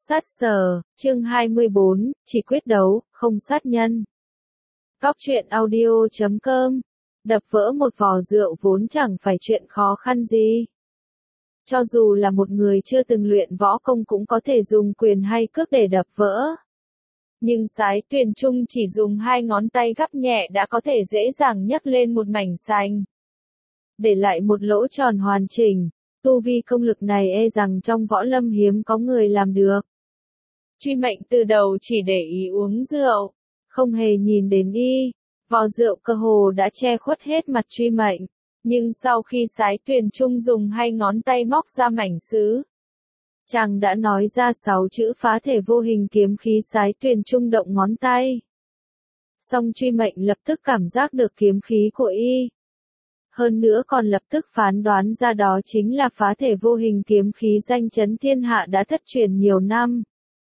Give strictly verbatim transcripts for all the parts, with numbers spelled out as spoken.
Sát sở, chương hai mươi bốn, chỉ quyết đấu, không sát nhân. Cóc truyện audio chấm com. Đập vỡ một vò rượu vốn chẳng phải chuyện khó khăn gì. Cho dù là một người chưa từng luyện võ công cũng có thể dùng quyền hay cước để đập vỡ. Nhưng Sái Tuyền Trung chỉ dùng hai ngón tay gắp nhẹ đã có thể dễ dàng nhấc lên một mảnh sành, để lại một lỗ tròn hoàn chỉnh. Tu vi công lực này e rằng trong võ lâm hiếm có người làm được. Truy Mệnh từ đầu chỉ để ý uống rượu, không hề nhìn đến y. Vò rượu cơ hồ đã che khuất hết mặt Truy Mệnh, nhưng sau khi Sái Tuyền Trung dùng hai ngón tay móc ra mảnh sứ, chàng đã nói ra sáu chữ phá thể vô hình kiếm khí. Sái Tuyền Trung động ngón tay, song Truy Mệnh lập tức cảm giác được kiếm khí của y. Hơn nữa còn lập tức phán đoán ra đó chính là phá thể vô hình kiếm khí danh chấn thiên hạ đã thất truyền nhiều năm.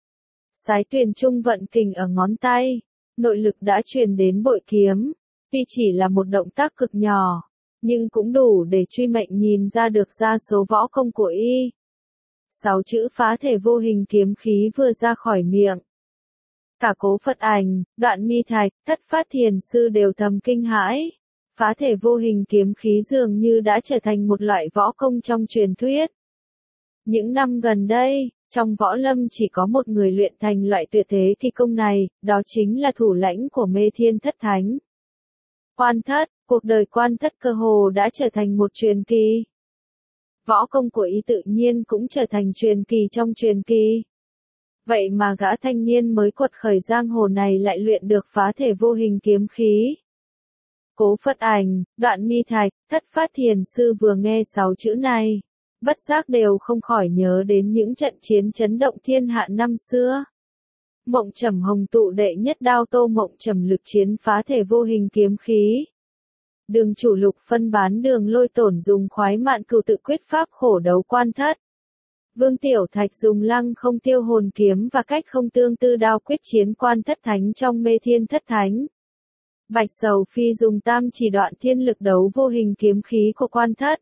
Sái Tuyền Trung vận kình ở ngón tay, nội lực đã truyền đến bội kiếm. Tuy chỉ là một động tác cực nhỏ, nhưng cũng đủ để Truy Mệnh nhìn ra được ra số võ công của y. Sáu chữ phá thể vô hình kiếm khí vừa ra khỏi miệng, cả Cố Phật Ảnh, Đoạn Mi Thạch, Thất Phát Thiền Sư đều thầm kinh hãi. Phá thể vô hình kiếm khí dường như đã trở thành một loại võ công trong truyền thuyết. Những năm gần đây, trong võ lâm chỉ có một người luyện thành loại tuyệt thế thi công này, đó chính là thủ lãnh của Mê Thiên Thất Thánh. Quan Thất, cuộc đời Quan Thất cơ hồ đã trở thành một truyền kỳ. Võ công của y tự nhiên cũng trở thành truyền kỳ trong truyền kỳ. Vậy mà gã thanh niên mới quật khởi giang hồ này lại luyện được phá thể vô hình kiếm khí. Cố Phật Ảnh, Đoạn Mi Thạch, Thất Phát Thiền Sư vừa nghe sáu chữ này, bất giác đều không khỏi nhớ đến những trận chiến chấn động thiên hạ năm xưa. Mộng Trầm Hồng tụ đệ nhất đao Tô Mộng Trầm lực chiến phá thể vô hình kiếm khí. Đường chủ Lục phân bán đường Lôi Tổn dùng khoái mạn cửu tự quyết pháp khổ đấu Quan Thất. Vương Tiểu Thạch dùng lăng không tiêu hồn kiếm và cách không tương tư đao quyết chiến Quan Thất Thánh trong Mê Thiên Thất Thánh. Bạch Sầu Phi dùng tam chỉ đoạn thiên lực đấu vô hình kiếm khí của Quan Thất.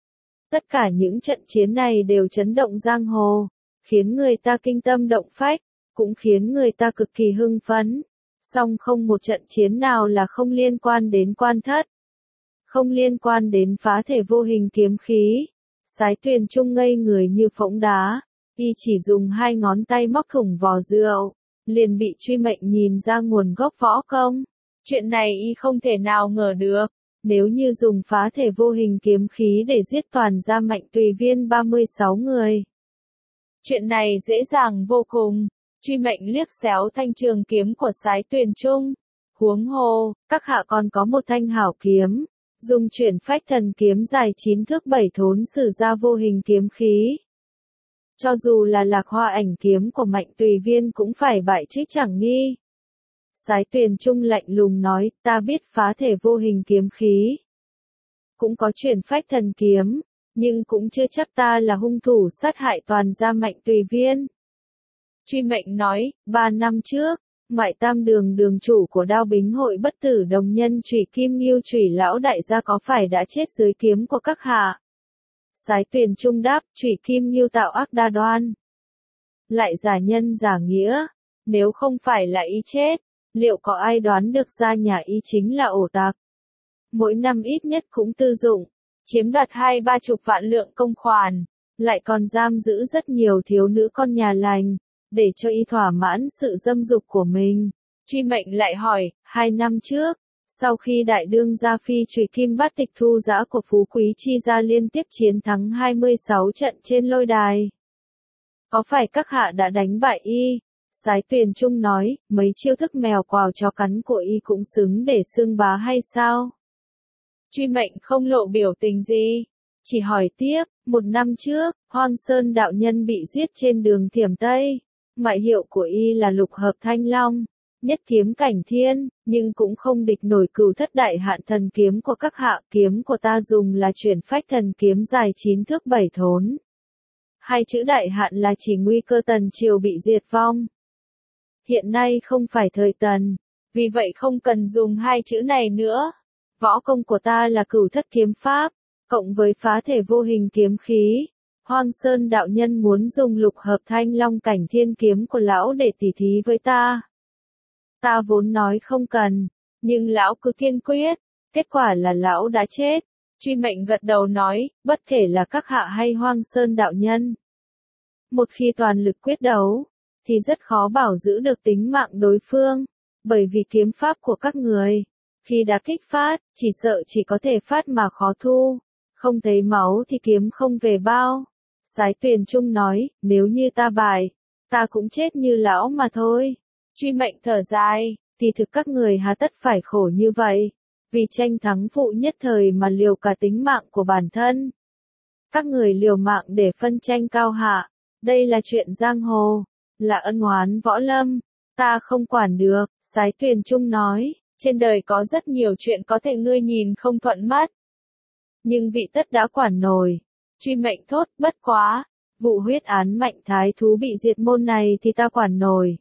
Tất cả những trận chiến này đều chấn động giang hồ, khiến người ta kinh tâm động phách, cũng khiến người ta cực kỳ hưng phấn. Song không một trận chiến nào là không liên quan đến Quan Thất, không liên quan đến phá thể vô hình kiếm khí. Sái Tuyền Trung ngây người như phỗng đá, y chỉ dùng hai ngón tay móc thủng vò rượu, liền bị Truy Mệnh nhìn ra nguồn gốc võ công. Chuyện này y không thể nào ngờ được, nếu như dùng phá thể vô hình kiếm khí để giết toàn gia Mạnh Tùy Viên ba mươi sáu người. Chuyện này dễ dàng vô cùng. Truy Mệnh liếc xéo thanh trường kiếm của Sái Tuyền Trung. Huống hồ, các hạ còn có một thanh hảo kiếm, dùng chuyển phách thần kiếm dài chín thước bảy thốn sử ra vô hình kiếm khí. Cho dù là Lạc Hoa Ảnh kiếm của Mạnh Tùy Viên cũng phải bại trích chẳng nghi. Sái Tuyền Trung lạnh lùng nói, ta biết phá thể vô hình kiếm khí, cũng có chuyển phách thần kiếm, nhưng cũng chưa chắc ta là hung thủ sát hại toàn gia Mạnh Tùy Viên. Truy Mệnh nói, ba năm trước, ngoại tam đường đường chủ của Đao Bính hội bất tử đồng nhân Trủy Kim Nghiêu Trủy lão đại gia có phải đã chết dưới kiếm của các hạ? Sái Tuyền Trung đáp, Trủy Kim Nghiêu tạo ác đa đoan, lại giả nhân giả nghĩa, nếu không phải là y chết, liệu có ai đoán được ra nhà y chính là ổ tặc? Mỗi năm ít nhất cũng tư dụng, chiếm đoạt hai ba chục vạn lượng công khoản, lại còn giam giữ rất nhiều thiếu nữ con nhà lành, để cho y thỏa mãn sự dâm dục của mình. Truy Mệnh lại hỏi, hai năm trước, sau khi đại đương gia phi Trùy Kim Bát Tịch Thu Giã của Phú Quý Chi gia liên tiếp chiến thắng hai mươi sáu trận trên lôi đài, có phải các hạ đã đánh bại y? Sái Tuyền Trung nói, mấy chiêu thức mèo quào chó cắn của y cũng xứng để xưng bá hay sao? Truy Mệnh không lộ biểu tình gì, chỉ hỏi tiếp, một năm trước, Hoang Sơn đạo nhân bị giết trên đường Thiểm Tây, ngoại hiệu của y là Lục Hợp Thanh Long, nhất kiếm cảnh thiên, nhưng cũng không địch nổi Cửu Thất Đại Hạn thần kiếm của các hạ. Kiếm của ta dùng là chuyển phách thần kiếm dài chín thước bảy thốn. Hai chữ đại hạn là chỉ nguy cơ Tần triều bị diệt vong. Hiện nay không phải thời Tần, vì vậy không cần dùng hai chữ này nữa. Võ công của ta là Cửu Thất kiếm pháp, cộng với phá thể vô hình kiếm khí, Hoang Sơn đạo nhân muốn dùng lục hợp thanh long cảnh thiên kiếm của lão để tỉ thí với ta. Ta vốn nói không cần, nhưng lão cứ kiên quyết, kết quả là lão đã chết. Truy Mệnh gật đầu nói, bất kể là các hạ hay Hoang Sơn đạo nhân. Một khi toàn lực quyết đấu, thì rất khó bảo giữ được tính mạng đối phương, bởi vì kiếm pháp của các người, khi đã kích phát, chỉ sợ chỉ có thể phát mà khó thu, không thấy máu thì kiếm không về bao. Sái Tuyền Trung nói, nếu như ta bại, ta cũng chết như lão mà thôi. Truy Mệnh thở dài, thì thực các người hà tất phải khổ như vậy, vì tranh thắng phụ nhất thời mà liều cả tính mạng của bản thân. Các người liều mạng để phân tranh cao hạ, đây là chuyện giang hồ, là ân oán võ lâm, ta không quản được. Sái Tuyền Trung nói, trên đời có rất nhiều chuyện có thể ngươi nhìn không thuận mắt, nhưng vị tất đã quản nổi. Truy Mệnh thốt, bất quá, vụ huyết án Mạnh Thái Thú bị diệt môn này thì ta quản nổi.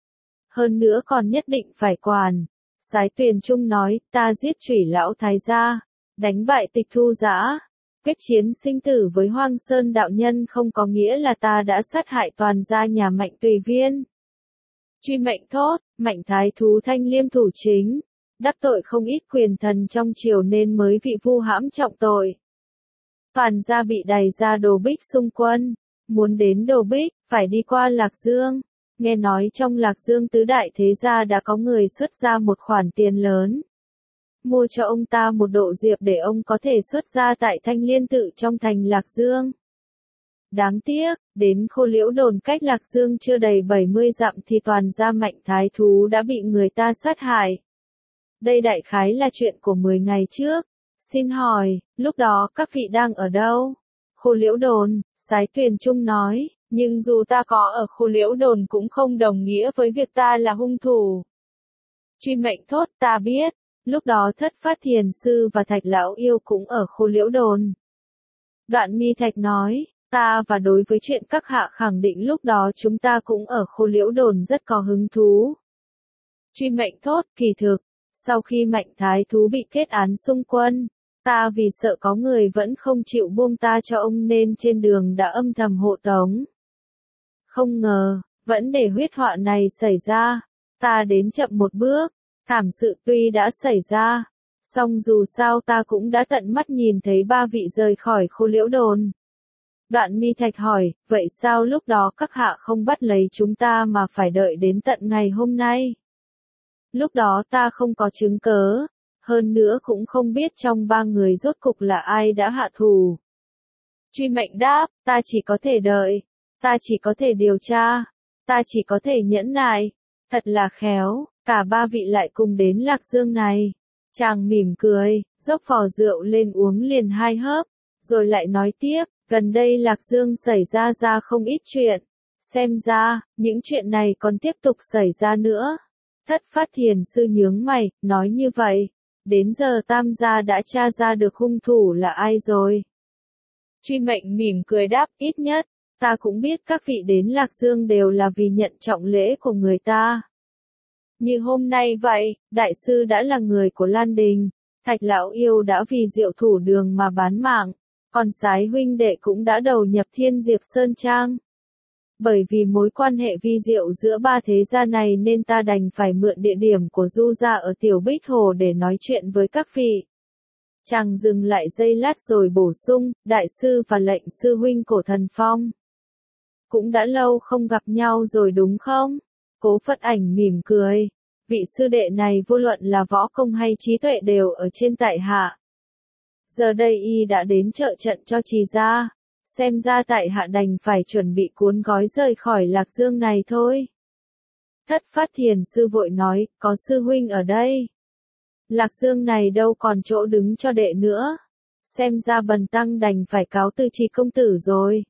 Hơn nữa còn nhất định phải quản. Sái Tuyền Trung nói, ta giết Chủy lão thái gia, đánh bại Tịch Thu Dã, quyết chiến sinh tử với Hoang Sơn đạo nhân không có nghĩa là ta đã sát hại toàn gia nhà Mạnh Tùy Viên. Truy Mệnh thốt, Mạnh Thái Thú thanh liêm thủ chính, đắc tội không ít quyền thần trong triều nên mới bị vu hãm trọng tội. Toàn gia bị đày ra Đồ Bích xung quân, muốn đến Đồ Bích, phải đi qua Lạc Dương. Nghe nói trong Lạc Dương tứ đại thế gia đã có người xuất ra một khoản tiền lớn, mua cho ông ta một độ diệp để ông có thể xuất gia tại Thanh Liên Tự trong thành Lạc Dương. Đáng tiếc, đến Khô Liễu Đồn cách Lạc Dương chưa đầy bảy mươi dặm thì toàn gia Mạnh Thái Thú đã bị người ta sát hại. Đây đại khái là chuyện của mười ngày trước. Xin hỏi, lúc đó các vị đang ở đâu? Khô Liễu Đồn, Sái Tuyền Trung nói, nhưng dù ta có ở Khô Liễu Đồn cũng không đồng nghĩa với việc ta là hung thủ. Truy Mệnh thốt, ta biết, lúc đó Thất Phát Thiền Sư và Thạch Lão Yêu cũng ở Khô Liễu Đồn. Đoạn Mi Thạch nói, ta và đối với chuyện các hạ khẳng định lúc đó chúng ta cũng ở Khô Liễu Đồn rất có hứng thú. Truy Mệnh thốt, kỳ thực, sau khi Mạnh Thái Thú bị kết án xung quân, ta vì sợ có người vẫn không chịu buông ta cho ông nên trên đường đã âm thầm hộ tống. Không ngờ, vẫn để huyết họa này xảy ra, ta đến chậm một bước, thảm sự tuy đã xảy ra, song dù sao ta cũng đã tận mắt nhìn thấy ba vị rời khỏi Khô Liễu Đồn. Đoạn Mi Thạch hỏi, vậy sao lúc đó các hạ không bắt lấy chúng ta mà phải đợi đến tận ngày hôm nay? Lúc đó ta không có chứng cớ, hơn nữa cũng không biết trong ba người rốt cục là ai đã hạ thủ. Truy Mệnh đáp, ta chỉ có thể đợi, ta chỉ có thể điều tra, ta chỉ có thể nhẫn nại. Thật là khéo, cả ba vị lại cùng đến Lạc Dương này. Chàng mỉm cười, dốc vò rượu lên uống liền hai hớp, rồi lại nói tiếp, gần đây Lạc Dương xảy ra ra không ít chuyện. Xem ra, những chuyện này còn tiếp tục xảy ra nữa. Thất Phát Thiền Sư nhướng mày, nói như vậy, đến giờ Tam gia đã tra ra được hung thủ là ai rồi? Truy Mệnh mỉm cười đáp, ít nhất, ta cũng biết các vị đến Lạc Dương đều là vì nhận trọng lễ của người ta. Như hôm nay vậy, đại sư đã là người của Lan Đình, Thạch Lão Yêu đã vì Diệu Thủ Đường mà bán mạng, còn Sái huynh đệ cũng đã đầu nhập Thiên Diệp Sơn Trang. Bởi vì mối quan hệ vi diệu giữa ba thế gia này nên ta đành phải mượn địa điểm của Du gia ở Tiểu Bích Hồ để nói chuyện với các vị. Chàng dừng lại giây lát rồi bổ sung, đại sư và lệnh sư huynh của Thần Phong. Cũng đã lâu không gặp nhau rồi đúng không? Cố Phất Ảnh mỉm cười. Vị sư đệ này vô luận là võ công hay trí tuệ đều ở trên tại hạ. Giờ đây y đã đến trợ trận cho Trì gia. Xem ra tại hạ đành phải chuẩn bị cuốn gói rời khỏi Lạc Dương này thôi. Thất Phát Thiền Sư vội nói, có sư huynh ở đây. Lạc Dương này đâu còn chỗ đứng cho đệ nữa. Xem ra bần tăng đành phải cáo từ Trì công tử rồi.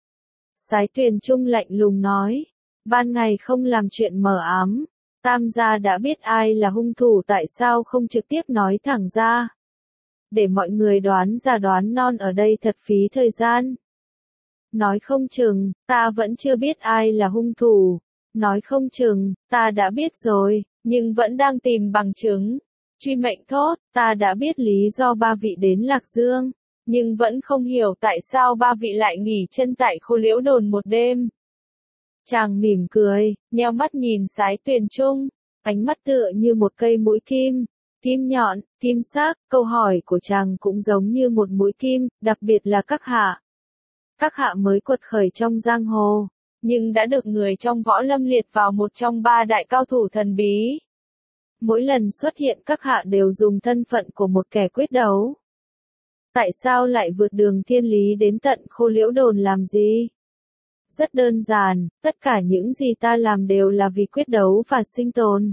Sái Tuyền Trung lạnh lùng nói, ban ngày không làm chuyện mờ ám, Tam gia đã biết ai là hung thủ tại sao không trực tiếp nói thẳng ra. Để mọi người đoán ra đoán non ở đây thật phí thời gian. Nói không chừng, ta vẫn chưa biết ai là hung thủ. Nói không chừng, ta đã biết rồi, nhưng vẫn đang tìm bằng chứng. Truy Mệnh thốt, ta đã biết lý do ba vị đến Lạc Dương. nhưng vẫn không hiểu tại sao ba vị lại nghỉ chân tại Khô Liễu Đồn một đêm. Chàng mỉm cười, nheo mắt nhìn Sái Tuyền Trung, ánh mắt tựa như một cây mũi kim, kim nhọn, kim sắc, câu hỏi của chàng cũng giống như một mũi kim, đặc biệt là các hạ. Các hạ mới quật khởi trong giang hồ, nhưng đã được người trong võ lâm liệt vào một trong ba đại cao thủ thần bí. Mỗi lần xuất hiện các hạ đều dùng thân phận của một kẻ quyết đấu. Tại sao lại vượt đường thiên lý đến tận Khô Liễu Đồn làm gì? Rất đơn giản, tất cả những gì ta làm đều là vì quyết đấu và sinh tồn.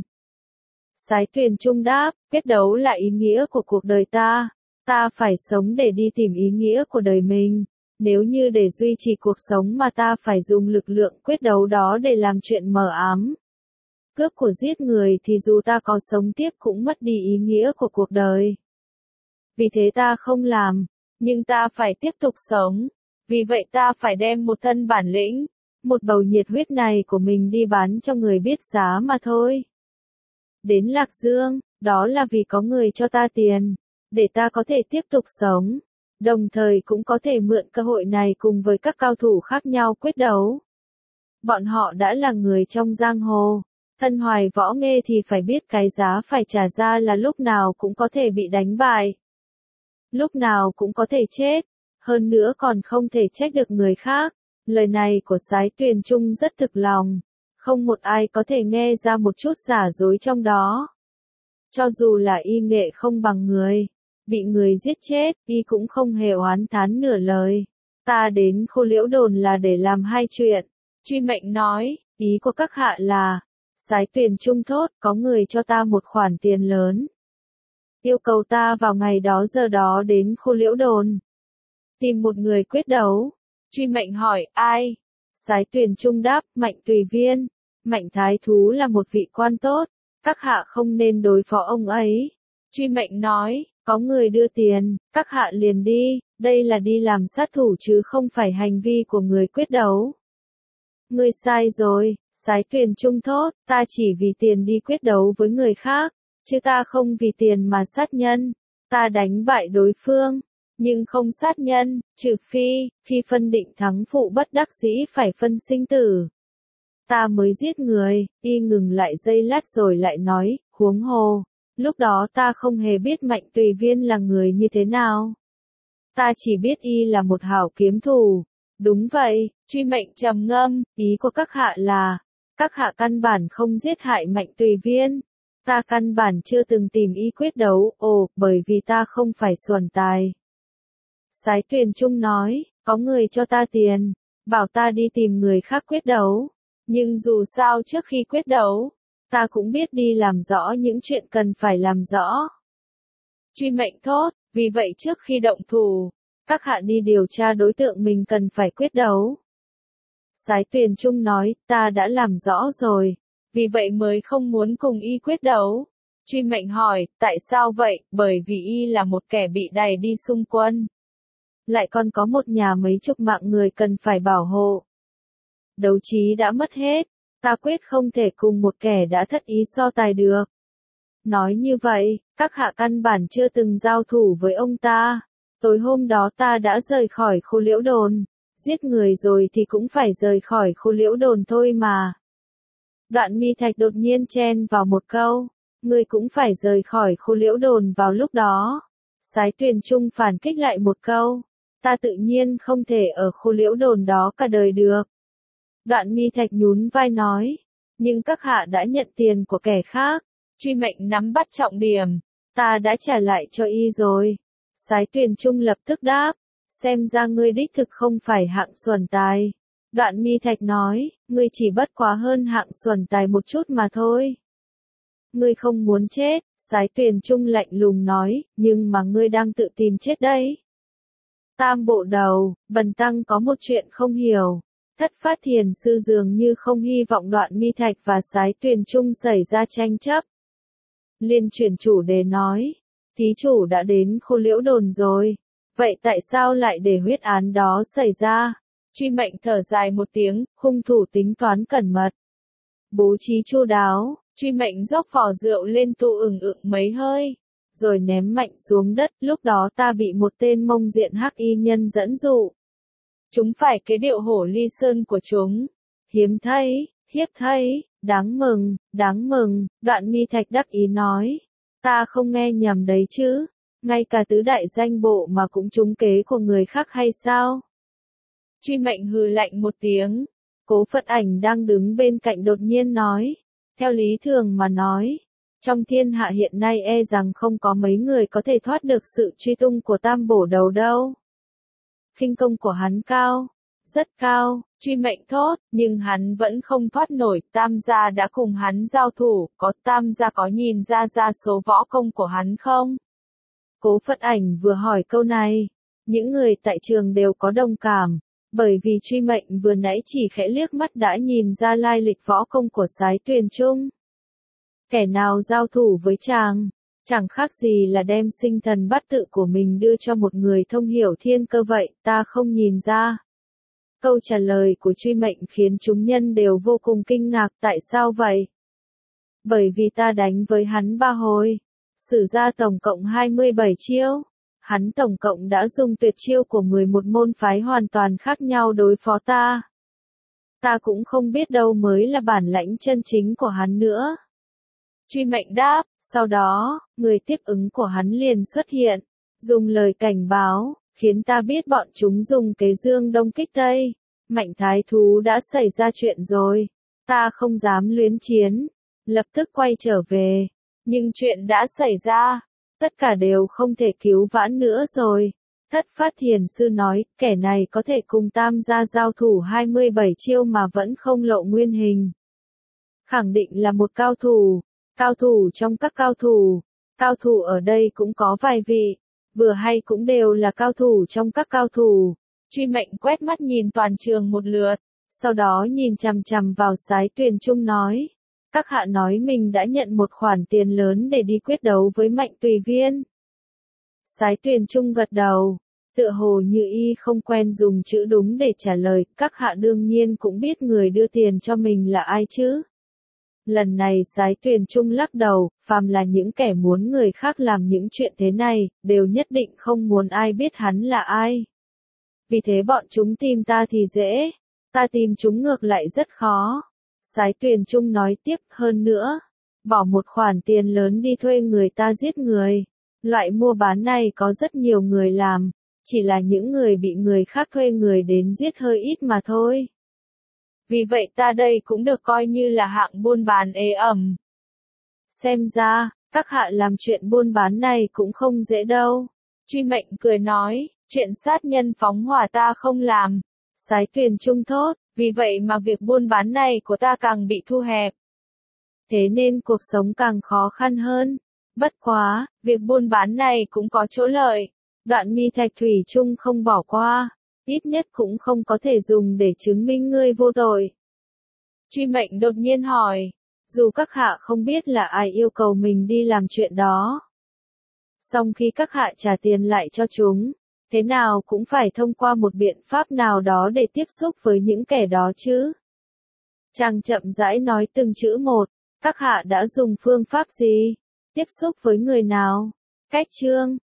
Sái Tuyền Trung đáp, quyết đấu là ý nghĩa của cuộc đời ta. Ta phải sống để đi tìm ý nghĩa của đời mình. Nếu như để duy trì cuộc sống mà ta phải dùng lực lượng quyết đấu đó để làm chuyện mờ ám. Cướp của giết người thì dù ta có sống tiếp cũng mất đi ý nghĩa của cuộc đời. Vì thế ta không làm, nhưng ta phải tiếp tục sống. Vì vậy ta phải đem một thân bản lĩnh, một bầu nhiệt huyết này của mình đi bán cho người biết giá mà thôi. Đến Lạc Dương, đó là vì có người cho ta tiền, để ta có thể tiếp tục sống, đồng thời cũng có thể mượn cơ hội này cùng với các cao thủ khác nhau quyết đấu. Bọn họ đã là người trong giang hồ, thân hoài võ nghê thì phải biết cái giá phải trả ra là lúc nào cũng có thể bị đánh bại. Lúc nào cũng có thể chết, hơn nữa còn không thể trách được người khác. Lời này của Sái Tuyền Trung rất thực lòng, không một ai có thể nghe ra một chút giả dối trong đó. Cho dù là y nghệ không bằng người, bị người giết chết, y cũng không hề oán thán nửa lời. Ta đến Khô Liễu Đồn là để làm hai chuyện. Truy Mệnh nói, ý của các hạ là, Sái Tuyền Trung thốt, có người cho ta một khoản tiền lớn. Yêu cầu ta vào ngày đó giờ đó đến Khô Liễu Đồn. Tìm một người quyết đấu. Truy Mệnh hỏi, ai? Sái Tuyền Trung đáp, Mạnh Tùy Viên. Mạnh Thái Thú là một vị quan tốt, các hạ không nên đối phó ông ấy. Truy Mệnh nói, có người đưa tiền, các hạ liền đi, đây là đi làm sát thủ chứ không phải hành vi của người quyết đấu. Ngươi sai rồi, Sái Tuyền Trung thốt, ta chỉ vì tiền đi quyết đấu với người khác, chứ ta không vì tiền mà sát nhân. Ta đánh bại đối phương, nhưng không sát nhân, trừ phi, khi phân định thắng phụ bất đắc dĩ phải phân sinh tử. Ta mới giết người, y ngừng lại giây lát rồi lại nói, huống hồ, lúc đó ta không hề biết Mạnh Tùy Viên là người như thế nào. Ta chỉ biết y là một hảo kiếm thủ. Đúng vậy, Truy Mệnh trầm ngâm, ý của các hạ là, các hạ căn bản không giết hại Mạnh Tùy Viên. Ta căn bản chưa từng tìm y quyết đấu, ồ, bởi vì ta không phải xuẩn tài. Sái Tuyền Trung nói, có người cho ta tiền, bảo ta đi tìm người khác quyết đấu. Nhưng dù sao trước khi quyết đấu, ta cũng biết đi làm rõ những chuyện cần phải làm rõ. Truy Mệnh thốt, vì vậy trước khi động thủ, các hạ đi điều tra đối tượng mình cần phải quyết đấu. Sái Tuyền Trung nói, ta đã làm rõ rồi, vì vậy mới không muốn cùng y quyết đấu. Truy Mệnh hỏi, tại sao vậy? Bởi vì y là một kẻ bị đày đi xung quân. Lại còn có một nhà mấy chục mạng người cần phải bảo hộ. Đấu trí đã mất hết, ta quyết không thể cùng một kẻ đã thất ý so tài được. Nói như vậy, các hạ căn bản chưa từng giao thủ với ông ta. Tối hôm đó ta đã rời khỏi Khô Liễu Đồn. Giết người rồi thì cũng phải rời khỏi Khô Liễu Đồn thôi mà. Đoạn Mi Thạch đột nhiên chen vào một câu, ngươi cũng phải rời khỏi Khô Liễu Đồn vào lúc đó. Sái Tuyền Trung phản kích lại một câu, ta tự nhiên không thể ở Khô Liễu Đồn đó cả đời được. Đoạn Mi Thạch nhún vai nói, nhưng các hạ đã nhận tiền của kẻ khác. Truy Mệnh nắm bắt trọng điểm, ta đã trả lại cho y rồi. Sái Tuyền Trung lập tức đáp, xem ra ngươi đích thực không phải hạng xuẩn tài. Đoạn Mi Thạch nói, ngươi chỉ bất quá hơn hạng xuẩn tài một chút mà thôi. Ngươi không muốn chết, Sái Tuyền Trung lạnh lùng nói, nhưng mà ngươi đang tự tìm chết đấy. Tam bộ đầu, Bần Tăng có một chuyện không hiểu. Thất Phát Thiền Sư dường như không hy vọng Đoạn Mi Thạch và Sái Tuyền Trung xảy ra tranh chấp. Liên chuyển chủ đề nói, thí chủ đã đến Khô Liễu Đồn rồi, vậy tại sao lại để huyết án đó xảy ra? Truy Mệnh thở dài một tiếng, hung thủ tính toán cẩn mật, bố trí chu đáo. Truy Mệnh dốc vỏ rượu lên tụ ửng ửng mấy hơi, rồi ném mạnh xuống đất, lúc đó ta bị một tên mông diện hắc y nhân dẫn dụ. Chúng phải cái điệu hổ ly sơn của chúng. Hiếm thấy, hiếp thấy, đáng mừng, đáng mừng, Đoạn Mi Thạch đắc ý nói. Ta không nghe nhầm đấy chứ, ngay cả tứ đại danh bộ mà cũng trúng kế của người khác hay sao? Truy Mệnh hừ lạnh một tiếng. Cố Phật Ảnh đang đứng bên cạnh đột nhiên nói. Theo lý thường mà nói, trong thiên hạ hiện nay e rằng không có mấy người có thể thoát được sự truy tung của Tam Bổ Đầu đâu. Khinh công của hắn cao, rất cao, Truy Mệnh thốt, nhưng hắn vẫn không thoát nổi, Tam gia đã cùng hắn giao thủ, có Tam gia có nhìn ra ra số võ công của hắn không? Cố Phật Ảnh vừa hỏi câu này, những người tại trường đều có đồng cảm, bởi vì Truy Mệnh vừa nãy chỉ khẽ liếc mắt đã nhìn ra lai lịch võ công của Sái Tuyền Trung. Kẻ nào giao thủ với chàng, chẳng khác gì là đem sinh thần bát tự của mình đưa cho một người thông hiểu thiên cơ vậy, ta không nhìn ra. Câu trả lời của Truy Mệnh khiến chúng nhân đều vô cùng kinh ngạc, tại sao vậy? Bởi vì ta đánh với hắn ba hồi, sử ra tổng cộng hai mươi bảy chiêu, hắn tổng cộng đã dùng tuyệt chiêu của mười một môn phái hoàn toàn khác nhau đối phó ta. Ta cũng không biết đâu mới là bản lãnh chân chính của hắn nữa. Truy Mệnh đáp, sau đó, người tiếp ứng của hắn liền xuất hiện, dùng lời cảnh báo, khiến ta biết bọn chúng dùng kế dương đông kích tây. Mạnh thái thú đã xảy ra chuyện rồi, ta không dám luyến chiến, lập tức quay trở về, nhưng chuyện đã xảy ra, tất cả đều không thể cứu vãn nữa rồi. Thất Phát Thiền Sư nói, kẻ này có thể cùng Tam gia giao thủ hai mươi bảy chiêu mà vẫn không lộ nguyên hình. Khẳng định là một cao thủ, cao thủ trong các cao thủ, cao thủ ở đây cũng có vài vị, vừa hay cũng đều là cao thủ trong các cao thủ. Truy Mệnh quét mắt nhìn toàn trường một lượt, sau đó nhìn chằm chằm vào Sái Tuyền Trung nói. Các hạ nói mình đã nhận một khoản tiền lớn để đi quyết đấu với Mạnh Tùy Viên. Sái Tuyền Trung gật đầu, tựa hồ như y không quen dùng chữ đúng để trả lời, các hạ đương nhiên cũng biết người đưa tiền cho mình là ai chứ. Lần này Sái Tuyền Trung lắc đầu, phàm là những kẻ muốn người khác làm những chuyện thế này, đều nhất định không muốn ai biết hắn là ai. Vì thế bọn chúng tìm ta thì dễ, ta tìm chúng ngược lại rất khó. Sái Tuyền Trung nói tiếp, hơn nữa, bỏ một khoản tiền lớn đi thuê người ta giết người. Loại mua bán này có rất nhiều người làm, chỉ là những người bị người khác thuê người đến giết hơi ít mà thôi. Vì vậy ta đây cũng được coi như là hạng buôn bán ế ẩm. Xem ra, các hạ làm chuyện buôn bán này cũng không dễ đâu. Truy Mệnh cười nói, chuyện sát nhân phóng hỏa ta không làm. Sái Tuyền Trung thốt, vì vậy mà việc buôn bán này của ta càng bị thu hẹp. Thế nên cuộc sống càng khó khăn hơn. Bất quá, việc buôn bán này cũng có chỗ lợi. Đoạn Mi Thạch thủy chung không bỏ qua, ít nhất cũng không có thể dùng để chứng minh ngươi vô tội. Truy Mệnh đột nhiên hỏi, dù các hạ không biết là ai yêu cầu mình đi làm chuyện đó. Song khi các hạ trả tiền lại cho chúng, thế nào cũng phải thông qua một biện pháp nào đó để tiếp xúc với những kẻ đó chứ. Chàng chậm rãi nói từng chữ một, các hạ đã dùng phương pháp gì? Tiếp xúc với người nào? Cách chương,